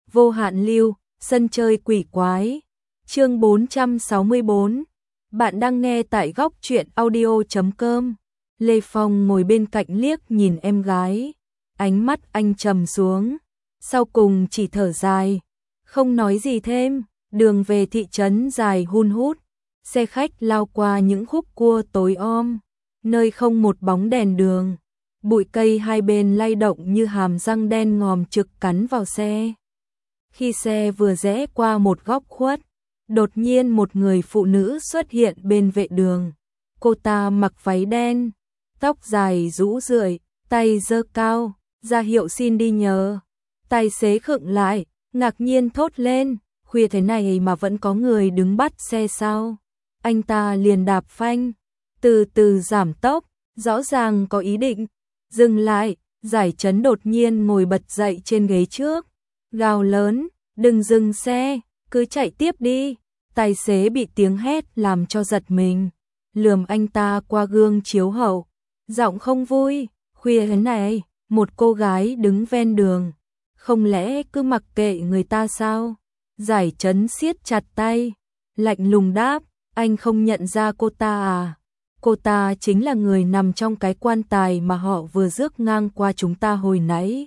Vô hạn lưu, sân chơi quỷ quái. Chương 464. Bạn đang nghe tại góc truyện audio.com. Lê Phong ngồi bên cạnh liếc nhìn em gái, ánh mắt anh trầm xuống, sau cùng chỉ thở dài, không nói gì thêm. Đường về thị trấn dài hun hút, xe khách lao qua những khúc cua tối om, nơi không một bóng đèn đường. Bụi cây hai bên lay động như hàm răng đen ngòm trực cắn vào xe. Khi xe vừa rẽ qua một góc khuất, đột nhiên một người phụ nữ xuất hiện bên vệ đường. Cô ta mặc váy đen, tóc dài rũ rượi, tay giơ cao, ra hiệu xin đi nhờ. Tài xế khựng lại, ngạc nhiên thốt lên, khuya thế này mà vẫn có người đứng bắt xe sao? Anh ta liền đạp phanh, từ từ giảm tốc, rõ ràng có ý định dừng lại. Giải Trấn đột nhiên ngồi bật dậy trên ghế trước, gào lớn, đừng dừng xe, cứ chạy tiếp đi. Tài xế bị tiếng hét làm cho giật mình, lườm anh ta qua gương chiếu hậu, giọng không vui, khuya thế này, một cô gái đứng ven đường, không lẽ cứ mặc kệ người ta sao? Giải Trấn siết chặt tay, lạnh lùng đáp, anh không nhận ra cô ta à? Cô ta chính là người nằm trong cái quan tài mà họ vừa rước ngang qua chúng ta hồi nãy.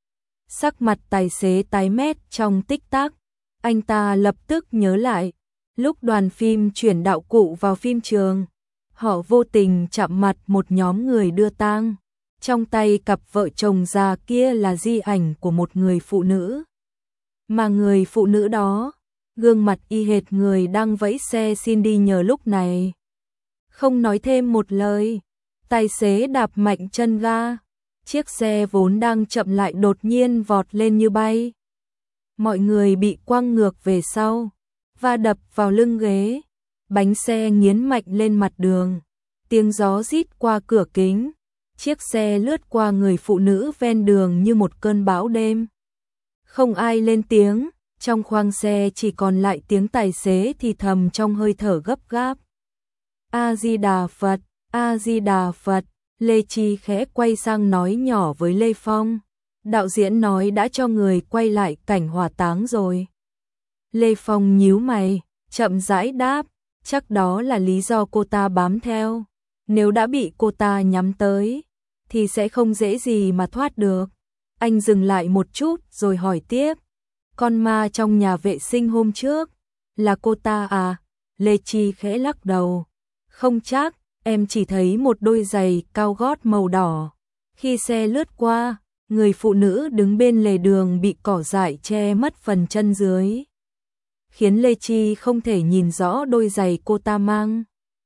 Sắc mặt tài xế tái mét trong tích tắc, anh ta lập tức nhớ lại, lúc đoàn phim chuyển đạo cụ vào phim trường, họ vô tình chạm mặt một nhóm người đưa tang. Trong tay cặp vợ chồng già kia là di ảnh của một người phụ nữ. Mà người phụ nữ đó, gương mặt y hệt người đang vẫy xe xin đi nhờ lúc này. Không nói thêm một lời, tài xế đạp mạnh chân ga, chiếc xe vốn đang chậm lại đột nhiên vọt lên như bay. Mọi người bị quăng ngược về sau, va đập vào lưng ghế, bánh xe nghiến mạnh lên mặt đường, tiếng gió rít qua cửa kính, chiếc xe lướt qua người phụ nữ ven đường như một cơn bão đêm. Không ai lên tiếng, trong khoang xe chỉ còn lại tiếng tài xế thì thầm trong hơi thở gấp gáp. A Di Đà Phật, A Di Đà Phật. Lê Chi khẽ quay sang nói nhỏ với Lê Phong, đạo diễn nói đã cho người quay lại cảnh hỏa táng rồi. Lê Phong nhíu mày, chậm rãi đáp, chắc đó là lý do cô ta bám theo. Nếu đã bị cô ta nhắm tới, thì sẽ không dễ gì mà thoát được. Anh dừng lại một chút rồi hỏi tiếp, con ma trong nhà vệ sinh hôm trước, là cô ta à? Lê Chi khẽ lắc đầu, không chắc, em chỉ thấy một đôi giày cao gót màu đỏ. Khi xe lướt qua, người phụ nữ đứng bên lề đường bị cỏ dại che mất phần chân dưới, khiến Lê Chi không thể nhìn rõ đôi giày cô ta mang.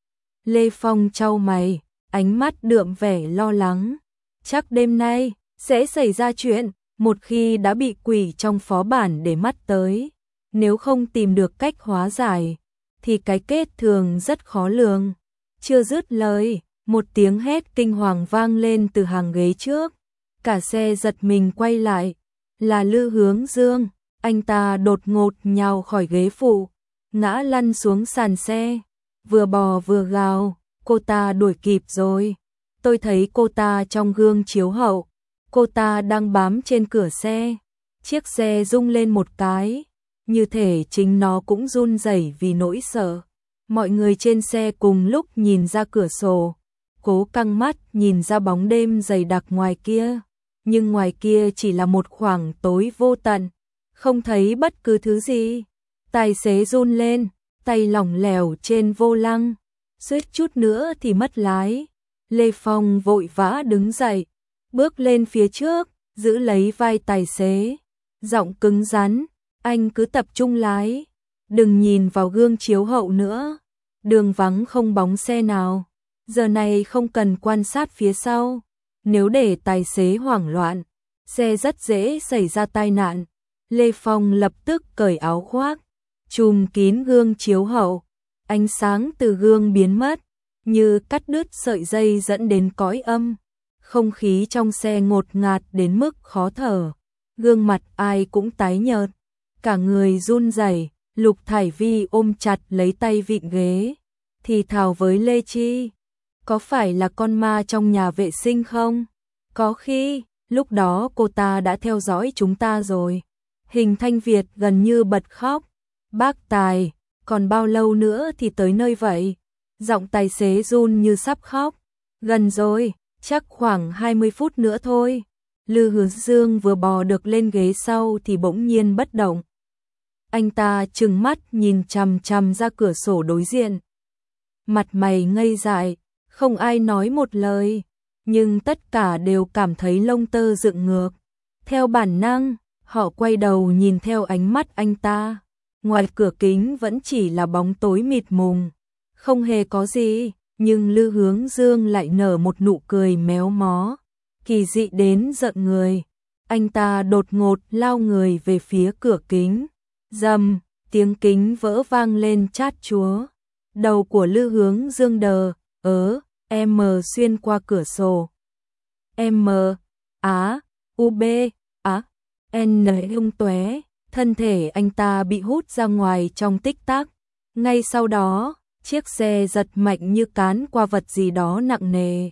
Lê Phong chau mày, ánh mắt đượm vẻ lo lắng. Chắc đêm nay sẽ xảy ra chuyện, một khi đã bị quỷ trong phó bản để mắt tới, nếu không tìm được cách hóa giải, thì cái kết thường rất khó lường. Chưa dứt lời, một tiếng hét kinh hoàng vang lên từ hàng ghế trước. Cả xe giật mình quay lại, là Lư Hướng Dương. Anh ta đột ngột nhào khỏi ghế phụ, ngã lăn xuống sàn xe, vừa bò vừa gào, cô ta đuổi kịp rồi. Tôi thấy cô ta trong gương chiếu hậu, cô ta đang bám trên cửa xe. Chiếc xe rung lên một cái, như thể chính nó cũng run rẩy vì nỗi sợ. Mọi người trên xe cùng lúc nhìn ra cửa sổ, cố căng mắt nhìn ra bóng đêm dày đặc ngoài kia. Nhưng ngoài kia chỉ là một khoảng tối vô tận, không thấy bất cứ thứ gì. Tài xế run lên, tay lỏng lẻo trên vô lăng, suýt chút nữa thì mất lái. Lê Phong vội vã đứng dậy, bước lên phía trước, giữ lấy vai tài xế, giọng cứng rắn, anh cứ tập trung lái, đừng nhìn vào gương chiếu hậu nữa. Đường vắng không bóng xe nào, giờ này không cần quan sát phía sau. Nếu để tài xế hoảng loạn, xe rất dễ xảy ra tai nạn. Lê Phong lập tức cởi áo khoác, trùm kín gương chiếu hậu. Ánh sáng từ gương biến mất, như cắt đứt sợi dây dẫn đến cõi âm. Không khí trong xe ngột ngạt đến mức khó thở. Gương mặt ai cũng tái nhợt, cả người run rẩy. Lục Thải Vi ôm chặt lấy tay vịn ghế, thì thào với Lê Chi, có phải là con ma trong nhà vệ sinh không? Có khi, lúc đó cô ta đã theo dõi chúng ta rồi. Hình Thanh Việt gần như bật khóc. Bác Tài, còn bao lâu nữa thì tới nơi vậy? Giọng tài xế run như sắp khóc. Gần rồi, chắc khoảng 20 phút nữa thôi. Lư Hướng Dương vừa bò được lên ghế sau thì bỗng nhiên bất động. Anh ta trừng mắt nhìn chằm chằm ra cửa sổ đối diện. Mặt mày ngây dại, không ai nói một lời, nhưng tất cả đều cảm thấy lông tơ dựng ngược. Theo bản năng, họ quay đầu nhìn theo ánh mắt anh ta. Ngoài cửa kính vẫn chỉ là bóng tối mịt mùng, không hề có gì, nhưng Lư Hướng Dương lại nở một nụ cười méo mó, kỳ dị đến giận người. Anh ta đột ngột lao người về phía cửa kính. Rầm, tiếng kính vỡ vang lên chát chúa. Đầu của Lư Hướng Dương đờ, M xuyên qua cửa sổ. M, Á, U B, Á, N tung tóe, thân thể anh ta bị hút ra ngoài trong tích tắc. Ngay sau đó, chiếc xe giật mạnh như cán qua vật gì đó nặng nề.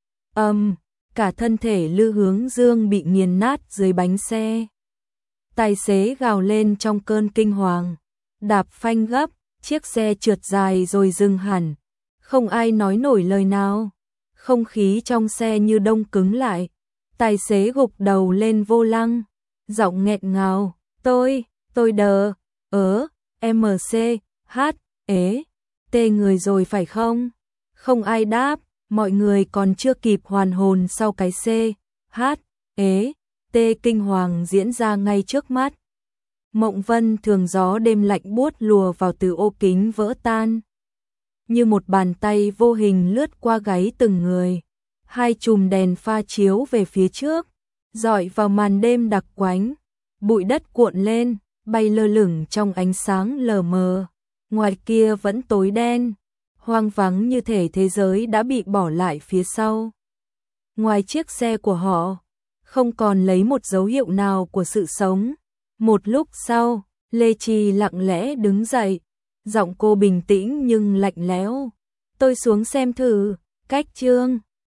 Cả thân thể Lư Hướng Dương bị nghiền nát dưới bánh xe. Tài xế gào lên trong cơn kinh hoàng, đạp phanh gấp, chiếc xe trượt dài rồi dừng hẳn. Không ai nói nổi lời nào. Không khí trong xe như đông cứng lại. Tài xế gục đầu lên vô lăng, giọng nghẹn ngào, tôi đờ, MC, H, T người rồi phải không? Không ai đáp, mọi người còn chưa kịp hoàn hồn sau cái C, H, T kinh hoàng diễn ra ngay trước mắt. Mộng Vân thường gió đêm lạnh buốt lùa vào từ ô kính vỡ tan. Như một bàn tay vô hình lướt qua gáy từng người. Hai chùm đèn pha chiếu về phía trước, rọi vào màn đêm đặc quánh. Bụi đất cuộn lên, bay lơ lửng trong ánh sáng lờ mờ. Ngoài kia vẫn tối đen, hoang vắng như thể thế giới đã bị bỏ lại phía sau. Ngoài chiếc xe của họ, không còn lấy một dấu hiệu nào của sự sống. Một lúc sau, Lê Trì lặng lẽ đứng dậy, giọng cô bình tĩnh nhưng lạnh lẽo. Tôi xuống xem thử, cách Trương.